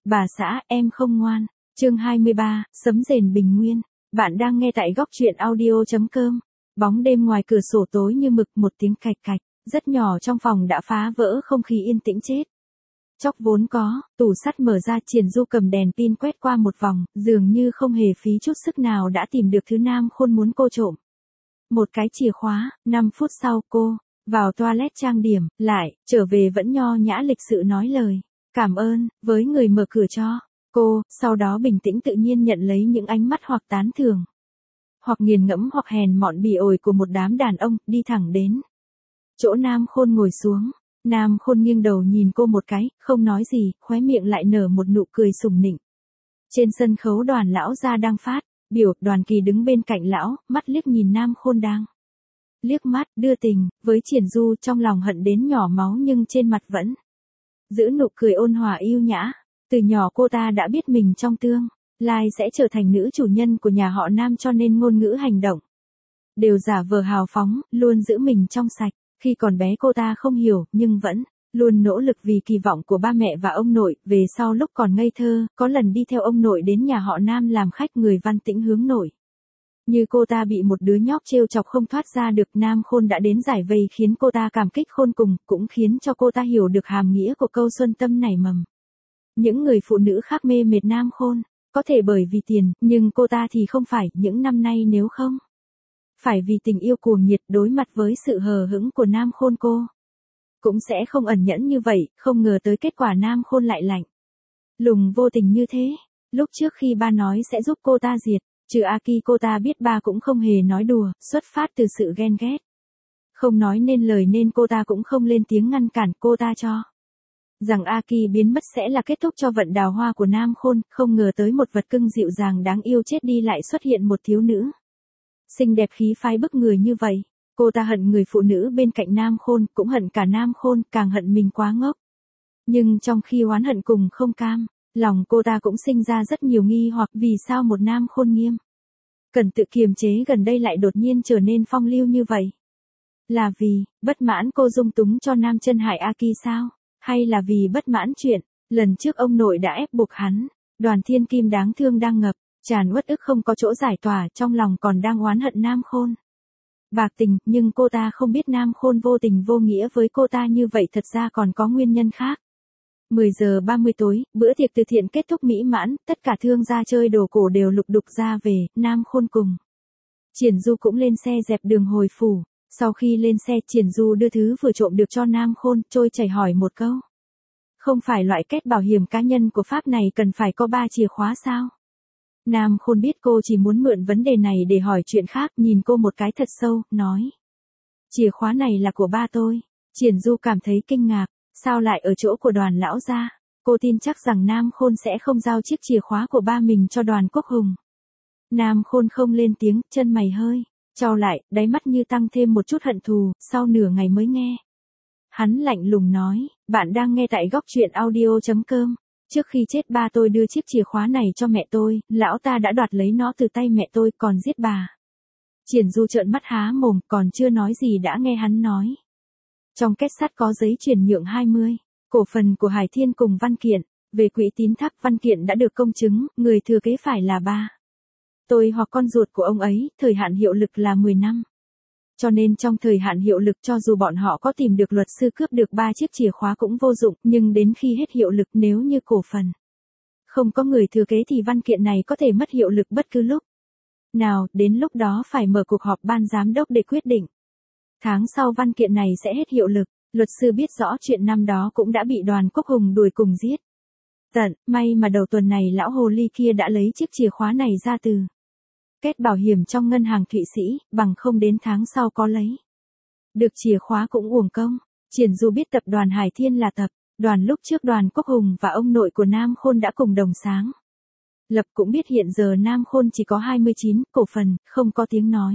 Bà xã, em không ngoan. Chương 23, sấm rền bình nguyên. Bạn đang nghe tại góc truyện audio.com. Bóng đêm ngoài cửa sổ tối như mực, một tiếng cạch cạch, rất nhỏ trong phòng đã phá vỡ không khí yên tĩnh chết. Chóc vốn có, tủ sắt mở ra, Triển Du cầm đèn pin quét qua một vòng, dường như không hề phí chút sức nào đã tìm được thứ Nam Khôn muốn cô trộm. Một cái chìa khóa, 5 phút sau cô vào toilet trang điểm, lại trở về vẫn nho nhã lịch sự nói lời cảm ơn với người mở cửa cho cô, sau đó bình tĩnh tự nhiên nhận lấy những ánh mắt hoặc tán thưởng, hoặc nghiền ngẫm hoặc hèn mọn bỉ ổi của một đám đàn ông, đi thẳng đến chỗ Nam Khôn ngồi xuống. Nam Khôn nghiêng đầu nhìn cô một cái, không nói gì, khóe miệng lại nở một nụ cười sủng nịnh. Trên sân khấu Đoàn lão gia đang phát biểu, Đoàn Kỳ đứng bên cạnh lão, mắt liếc nhìn Nam Khôn đang liếc mắt đưa tình với Triển Du, trong lòng hận đến nhỏ máu nhưng trên mặt vẫn giữ nụ cười ôn hòa yêu nhã. Từ nhỏ cô ta đã biết mình trong tương lai sẽ trở thành nữ chủ nhân của nhà họ Nam, cho nên ngôn ngữ hành động đều giả vờ hào phóng, luôn giữ mình trong sạch. Khi còn bé cô ta không hiểu, nhưng vẫn luôn nỗ lực vì kỳ vọng của ba mẹ và ông nội. Về sau lúc còn ngây thơ, có lần đi theo ông nội đến nhà họ Nam làm khách, người Văn Tĩnh hướng nội như cô ta bị một đứa nhóc trêu chọc không thoát ra được. Nam Khôn đã đến giải vây khiến cô ta cảm kích khôn cùng, cũng khiến cho cô ta hiểu được hàm nghĩa của câu xuân tâm nảy mầm. Những người phụ nữ khác mê mệt Nam Khôn, có thể bởi vì tiền, nhưng cô ta thì không phải. Những năm nay nếu không phải vì tình yêu cuồng nhiệt, đối mặt với sự hờ hững của Nam Khôn, cô cũng sẽ không ẩn nhẫn như vậy. Không ngờ tới kết quả Nam Khôn lại lạnh lùng vô tình như thế. Lúc trước khi ba nói sẽ giúp cô ta diệt trừ Aki, cô ta biết ba cũng không hề nói đùa, xuất phát từ sự ghen ghét không nói nên lời nên cô ta cũng không lên tiếng ngăn cản. Cô ta cho rằng Aki biến mất sẽ là kết thúc cho vận đào hoa của Nam Khôn. Không ngờ tới một vật cưng dịu dàng đáng yêu chết đi lại xuất hiện một thiếu nữ xinh đẹp khí phái bức người như vậy. Cô ta hận người phụ nữ bên cạnh Nam Khôn, cũng hận cả Nam Khôn, càng hận mình quá ngốc. Nhưng trong khi oán hận cùng không cam, lòng cô ta cũng sinh ra rất nhiều nghi hoặc, vì sao một Nam Khôn nghiêm cần tự kiềm chế gần đây lại đột nhiên trở nên phong lưu như vậy? Là vì bất mãn cô dung túng cho Nam Chân hại Aki sao? Hay là vì bất mãn chuyện lần trước ông nội đã ép buộc hắn? Đoàn Thiên Kim đáng thương đang ngập tràn uất ức không có chỗ giải tỏa, trong lòng còn đang oán hận Nam Khôn bạc tình, nhưng cô ta không biết Nam Khôn vô tình vô nghĩa với cô ta như vậy thật ra còn có nguyên nhân khác. 10 giờ 30 tối, bữa tiệc từ thiện kết thúc mỹ mãn, tất cả thương gia chơi đồ cổ đều lục đục ra về. Nam Khôn cùng Triển Du cũng lên xe dẹp đường hồi phủ. Sau khi lên xe, Triển Du đưa thứ vừa trộm được cho Nam Khôn, trôi chảy hỏi một câu. Không phải loại két bảo hiểm cá nhân của Pháp này cần phải có 3 chìa khóa sao? Nam Khôn biết cô chỉ muốn mượn vấn đề này để hỏi chuyện khác, nhìn cô một cái thật sâu, nói. Chìa khóa này là của ba tôi. Triển Du cảm thấy kinh ngạc, sao lại ở chỗ của Đoàn lão gia? Cô tin chắc rằng Nam Khôn sẽ không giao chiếc chìa khóa của ba mình cho Đoàn Quốc Hùng. Nam Khôn không lên tiếng, chân mày hơi chau lại, đáy mắt như tăng thêm một chút hận thù. Sau nửa ngày mới nghe hắn lạnh lùng nói, bạn đang nghe tại góc truyện audio.com. Trước khi chết ba tôi đưa chiếc chìa khóa này cho mẹ tôi, lão ta đã đoạt lấy nó từ tay mẹ tôi, còn giết bà. Triển Du trợn mắt há mồm, còn chưa nói gì đã nghe hắn nói. Trong két sắt có giấy chuyển nhượng 20 cổ phần của Hải Thiên cùng văn kiện về quỹ tín thác. Văn kiện đã được công chứng, người thừa kế phải là ba tôi hoặc con ruột của ông ấy, thời hạn hiệu lực là 10 năm. Cho nên trong thời hạn hiệu lực, cho dù bọn họ có tìm được luật sư cướp được 3 chiếc chìa khóa cũng vô dụng, nhưng đến khi hết hiệu lực, nếu như cổ phần không có người thừa kế thì văn kiện này có thể mất hiệu lực bất cứ lúc nào. Đến lúc đó phải mở cuộc họp ban giám đốc để quyết định. Tháng sau văn kiện này sẽ hết hiệu lực. Luật sư biết rõ chuyện năm đó cũng đã bị Đoàn Quốc Hùng đuổi cùng giết tận. May mà đầu tuần này lão hồ ly kia đã lấy chiếc chìa khóa này ra từ két bảo hiểm trong ngân hàng Thụy Sĩ, bằng không đến tháng sau có lấy được chìa khóa cũng uổng công. Triển Du biết tập đoàn Hải Thiên là tập đoàn lúc trước Đoàn Quốc Hùng và ông nội của Nam Khôn đã cùng đồng sáng lập, cũng biết hiện giờ Nam Khôn chỉ có 29 cổ phần, không có tiếng nói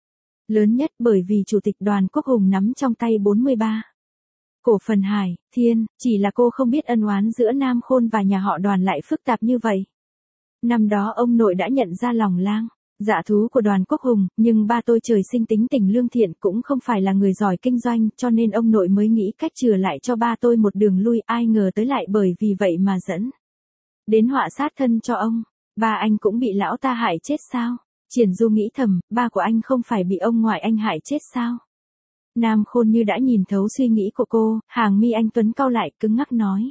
lớn nhất, bởi vì chủ tịch Đoàn Quốc Hùng nắm trong tay 43 cổ phần Hải Thiên. Chỉ là cô không biết ân oán giữa Nam Khôn và nhà họ Đoàn lại phức tạp như vậy. Năm đó ông nội đã nhận ra lòng lang dạ thú của Đoàn Quốc Hùng, nhưng ba tôi trời sinh tính tình lương thiện, cũng không phải là người giỏi kinh doanh, cho nên ông nội mới nghĩ cách chừa lại cho ba tôi một đường lui. Ai ngờ tới lại bởi vì vậy mà dẫn Đến họa sát thân cho ông. Ba anh cũng bị lão ta hại chết sao? Triển Du nghĩ thầm, ba của anh không phải bị ông ngoại anh hại chết sao? Nam Khôn như đã nhìn thấu suy nghĩ của cô, hàng mi anh Tuấn cau lại cứng ngắc nói.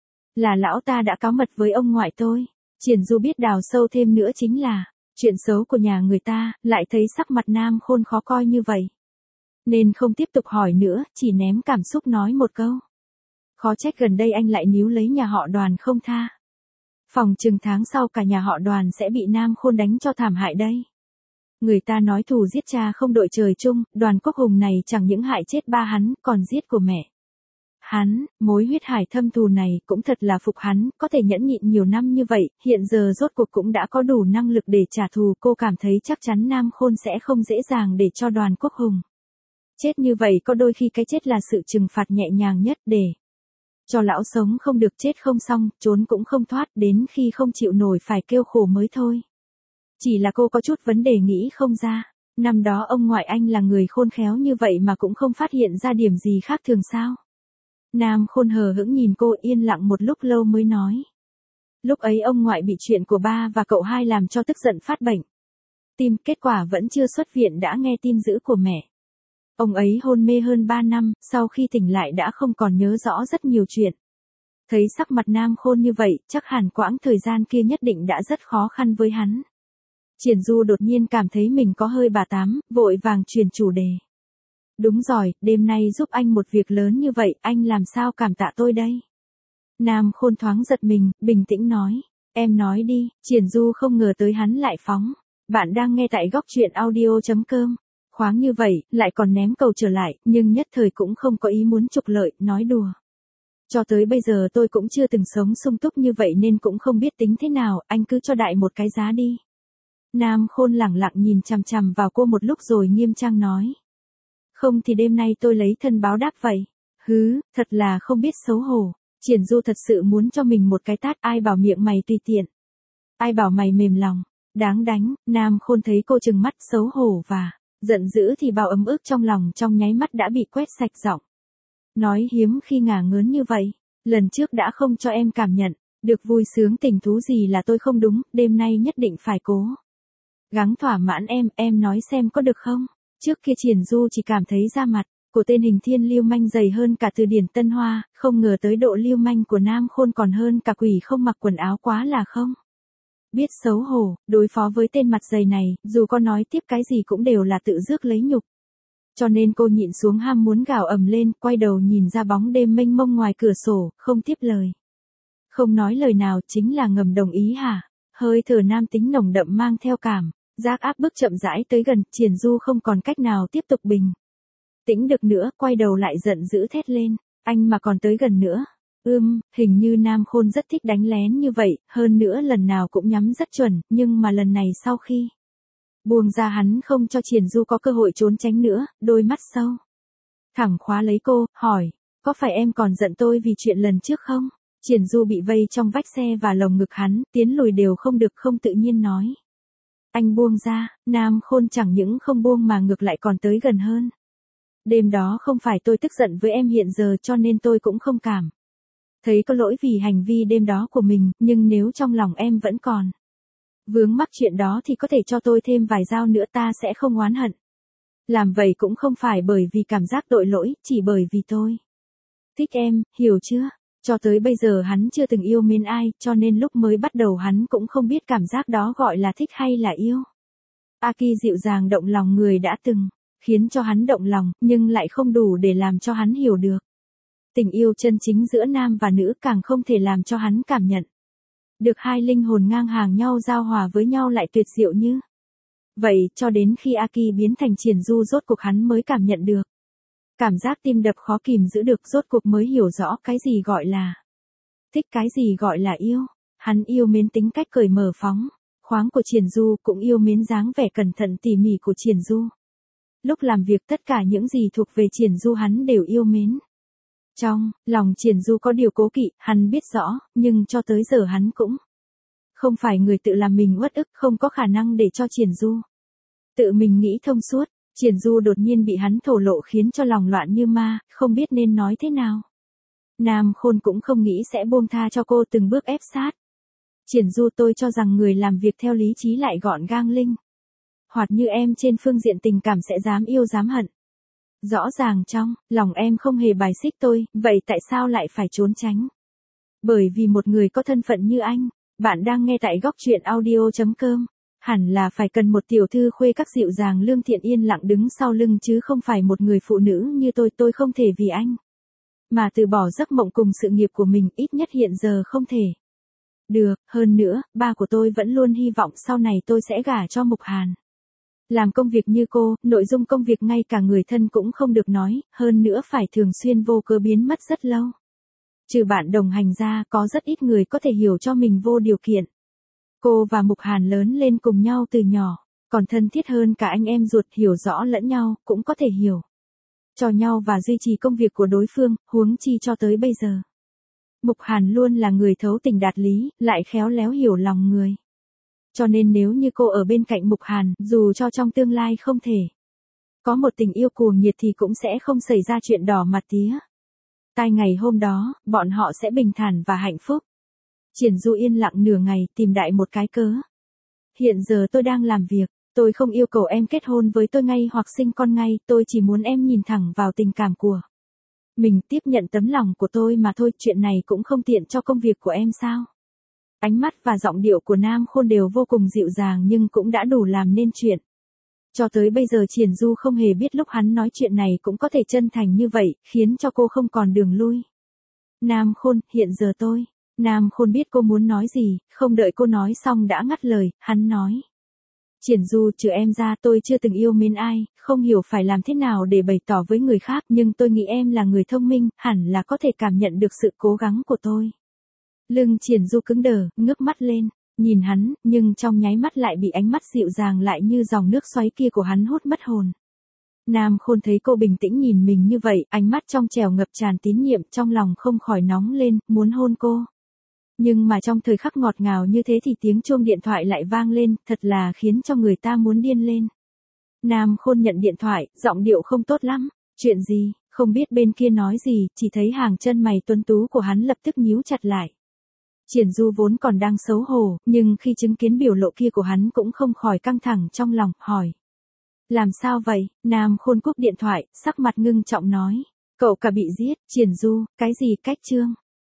Là lão ta đã cáo mật với ông ngoại tôi. Triển Du biết đào sâu thêm nữa chính là, chuyện xấu của nhà người ta, lại thấy sắc mặt Nam Khôn khó coi như vậy. Nên không tiếp tục hỏi nữa, chỉ ném cảm xúc nói một câu. Khó trách gần đây anh lại níu lấy nhà họ Đoàn không tha. Phòng chừng tháng sau cả nhà họ Đoàn sẽ bị Nam Khôn đánh cho thảm hại đây. Người ta nói thù giết cha không đội trời chung, Đoàn Quốc Hùng này chẳng những hại chết ba hắn, còn giết của mẹ. Hắn, mối huyết hải thâm thù này cũng thật là phục hắn, có thể nhẫn nhịn nhiều năm như vậy, hiện giờ rốt cuộc cũng đã có đủ năng lực để trả thù. Cô cảm thấy chắc chắn Nam Khôn sẽ không dễ dàng để cho Đoàn Quốc Hùng chết như vậy, có đôi khi cái chết là sự trừng phạt nhẹ nhàng nhất để cho lão sống không được chết không xong, trốn cũng không thoát, đến khi không chịu nổi phải kêu khổ mới thôi. Chỉ là cô có chút vấn đề nghĩ không ra, năm đó ông ngoại anh là người khôn khéo như vậy mà cũng không phát hiện ra điểm gì khác thường sao? Nam Khôn hờ hững nhìn cô, yên lặng một lúc lâu mới nói. Lúc ấy ông ngoại bị chuyện của ba và cậu hai làm cho tức giận phát bệnh tim, kết quả vẫn chưa xuất viện đã nghe tin dữ của mẹ. Ông ấy hôn mê hơn 3 năm, sau khi tỉnh lại đã không còn nhớ rõ rất nhiều chuyện. Thấy sắc mặt Nam Khôn như vậy, chắc hẳn quãng thời gian kia nhất định đã rất khó khăn với hắn. Triển Du đột nhiên cảm thấy mình có hơi bà tám, vội vàng chuyển chủ đề. Đúng rồi, đêm nay giúp anh một việc lớn như vậy, anh làm sao cảm tạ tôi đây? Nam Khôn thoáng giật mình, bình tĩnh nói. Em nói đi. Triển Du không ngờ tới hắn lại phóng. Bạn đang nghe tại góc truyện audio.com. Khoáng như vậy, lại còn ném cầu trở lại, nhưng nhất thời cũng không có ý muốn trục lợi, nói đùa. Cho tới bây giờ tôi cũng chưa từng sống sung túc như vậy nên cũng không biết tính thế nào, anh cứ cho đại một cái giá đi. Nam Khôn lẳng lặng nhìn chằm chằm vào cô một lúc rồi nghiêm trang nói. Không thì đêm nay tôi lấy thân báo đáp vậy. Hứ, thật là không biết xấu hổ. Triển Du thật sự muốn cho mình một cái tát, ai bảo miệng mày tùy tiện. Ai bảo mày mềm lòng, đáng đánh. Nam Khôn thấy cô trừng mắt xấu hổ và giận dữ thì bao ấm ức trong lòng trong nháy mắt đã bị quét sạch giọng. Nói hiếm khi ngả ngớn như vậy, lần trước đã không cho em cảm nhận được vui sướng tình thú gì là tôi không đúng, đêm nay nhất định phải cố gắng thỏa mãn em nói xem có được không? Trước kia Triển Du chỉ cảm thấy da mặt của tên hình thiên lưu manh dày hơn cả từ điển Tân Hoa, không ngờ tới độ lưu manh của Nam Khôn còn hơn cả quỷ không mặc quần áo, quá là không biết xấu hổ. Đối phó với tên mặt dày này, dù có nói tiếp cái gì cũng đều là tự rước lấy nhục. Cho nên cô nhịn xuống ham muốn gào ầm lên, quay đầu nhìn ra bóng đêm mênh mông ngoài cửa sổ, không tiếp lời. Không nói lời nào, chính là ngầm đồng ý hả? Hơi thở nam tính nồng đậm mang theo cảm giác áp bức chậm rãi tới gần, Triển Du không còn cách nào tiếp tục bình tĩnh được nữa, quay đầu lại giận dữ thét lên. Anh mà còn tới gần nữa. Hình như Nam Khôn rất thích đánh lén như vậy, hơn nữa lần nào cũng nhắm rất chuẩn, nhưng mà lần này sau khi buông ra hắn không cho Triển Du có cơ hội trốn tránh nữa, đôi mắt sâu thẳng khóa lấy cô, hỏi, có phải em còn giận tôi vì chuyện lần trước không? Triển Du bị vây trong vách xe và lồng ngực hắn, tiến lùi đều không được, không tự nhiên nói. Anh buông ra. Nam Khôn chẳng những không buông mà ngược lại còn tới gần hơn. Đêm đó không phải tôi tức giận với em hiện giờ cho nên tôi cũng không cảm thấy có lỗi vì hành vi đêm đó của mình, nhưng nếu trong lòng em vẫn còn vướng mắc chuyện đó thì có thể cho tôi thêm vài dao nữa, ta sẽ không oán hận. Làm vậy cũng không phải bởi vì cảm giác tội lỗi, chỉ bởi vì tôi thích em, hiểu chưa? Cho tới bây giờ hắn chưa từng yêu mến ai, cho nên lúc mới bắt đầu hắn cũng không biết cảm giác đó gọi là thích hay là yêu. Aki dịu dàng động lòng người đã từng khiến cho hắn động lòng, nhưng lại không đủ để làm cho hắn hiểu được. Tình yêu chân chính giữa nam và nữ càng không thể làm cho hắn cảm nhận được hai linh hồn ngang hàng nhau giao hòa với nhau lại tuyệt diệu như vậy, cho đến khi Aki biến thành Triển Du rốt cuộc hắn mới cảm nhận được. Cảm giác tim đập khó kìm giữ được, rốt cuộc mới hiểu rõ cái gì gọi là thích, cái gì gọi là yêu. Hắn yêu mến tính cách cởi mở phóng khoáng của Triển Du, cũng yêu mến dáng vẻ cẩn thận tỉ mỉ của Triển Du. Lúc làm việc tất cả những gì thuộc về Triển Du hắn đều yêu mến. Trong lòng Triển Du có điều cố kỵ, hắn biết rõ, nhưng cho tới giờ hắn cũng không phải người tự làm mình uất ức, không có khả năng để cho Triển Du tự mình nghĩ thông suốt. Triển Du đột nhiên bị hắn thổ lộ khiến cho lòng loạn như ma, không biết nên nói thế nào. Nam Khôn cũng không nghĩ sẽ buông tha cho cô, từng bước ép sát Triển Du, tôi cho rằng người làm việc theo lý trí lại gọn gàng linh hoạt như em trên phương diện tình cảm sẽ dám yêu dám hận. Rõ ràng trong lòng em không hề bài xích tôi, vậy tại sao lại phải trốn tránh? Bởi vì một người có thân phận như anh, bạn đang nghe tại góc truyện audio.com, hẳn là phải cần một tiểu thư khuê các dịu dàng lương thiện yên lặng đứng sau lưng chứ không phải một người phụ nữ như tôi không thể vì anh mà từ bỏ giấc mộng cùng sự nghiệp của mình, ít nhất hiện giờ không thể. Được, hơn nữa, ba của tôi vẫn luôn hy vọng sau này tôi sẽ gả cho Mục Hàn. Làm công việc như cô, nội dung công việc ngay cả người thân cũng không được nói, hơn nữa phải thường xuyên vô cớ biến mất rất lâu. Trừ bạn đồng hành ra, có rất ít người có thể hiểu cho mình vô điều kiện. Cô và Mục Hàn lớn lên cùng nhau từ nhỏ, còn thân thiết hơn cả anh em ruột, hiểu rõ lẫn nhau, cũng có thể hiểu cho nhau và duy trì công việc của đối phương, huống chi cho tới bây giờ. Mục Hàn luôn là người thấu tình đạt lý, lại khéo léo hiểu lòng người. Cho nên nếu như cô ở bên cạnh Mục Hàn, dù cho trong tương lai không thể có một tình yêu cuồng nhiệt thì cũng sẽ không xảy ra chuyện đỏ mặt tía tai ngày hôm đó, bọn họ sẽ bình thản và hạnh phúc. Triển Du yên lặng nửa ngày, tìm đại một cái cớ. Hiện giờ tôi đang làm việc, tôi không yêu cầu em kết hôn với tôi ngay hoặc sinh con ngay, tôi chỉ muốn em nhìn thẳng vào tình cảm của mình, tiếp nhận tấm lòng của tôi mà thôi, chuyện này cũng không tiện cho công việc của em sao? Ánh mắt và giọng điệu của Nam Khôn đều vô cùng dịu dàng nhưng cũng đã đủ làm nên chuyện. Cho tới bây giờ Triển Du không hề biết lúc hắn nói chuyện này cũng có thể chân thành như vậy, khiến cho cô không còn đường lui. Nam Khôn, hiện giờ tôi. Nam Khôn biết cô muốn nói gì, không đợi cô nói xong đã ngắt lời, hắn nói. Triển Du, trừ em ra tôi chưa từng yêu mến ai, không hiểu phải làm thế nào để bày tỏ với người khác, nhưng tôi nghĩ em là người thông minh, hẳn là có thể cảm nhận được sự cố gắng của tôi. Lưng Triển Du cứng đờ, ngước mắt lên, nhìn hắn, nhưng trong nháy mắt lại bị ánh mắt dịu dàng lại như dòng nước xoáy kia của hắn hút mất hồn. Nam Khôn thấy cô bình tĩnh nhìn mình như vậy, ánh mắt trong trẻo ngập tràn tín nhiệm, trong lòng không khỏi nóng lên, muốn hôn cô. Nhưng mà trong thời khắc ngọt ngào như thế thì tiếng chuông điện thoại lại vang lên, thật là khiến cho người ta muốn điên lên. Nam Khôn nhận điện thoại, giọng điệu không tốt lắm. Chuyện gì, không biết bên kia nói gì, chỉ thấy hàng chân mày tuấn tú của hắn lập tức nhíu chặt lại. Triển Du vốn còn đang xấu hổ, nhưng khi chứng kiến biểu lộ kia của hắn cũng không khỏi căng thẳng trong lòng, hỏi. Làm sao vậy? Nam Khôn cúp điện thoại, sắc mặt ngưng trọng nói. Cậu cả bị giết, Triển Du, cái gì cách chương?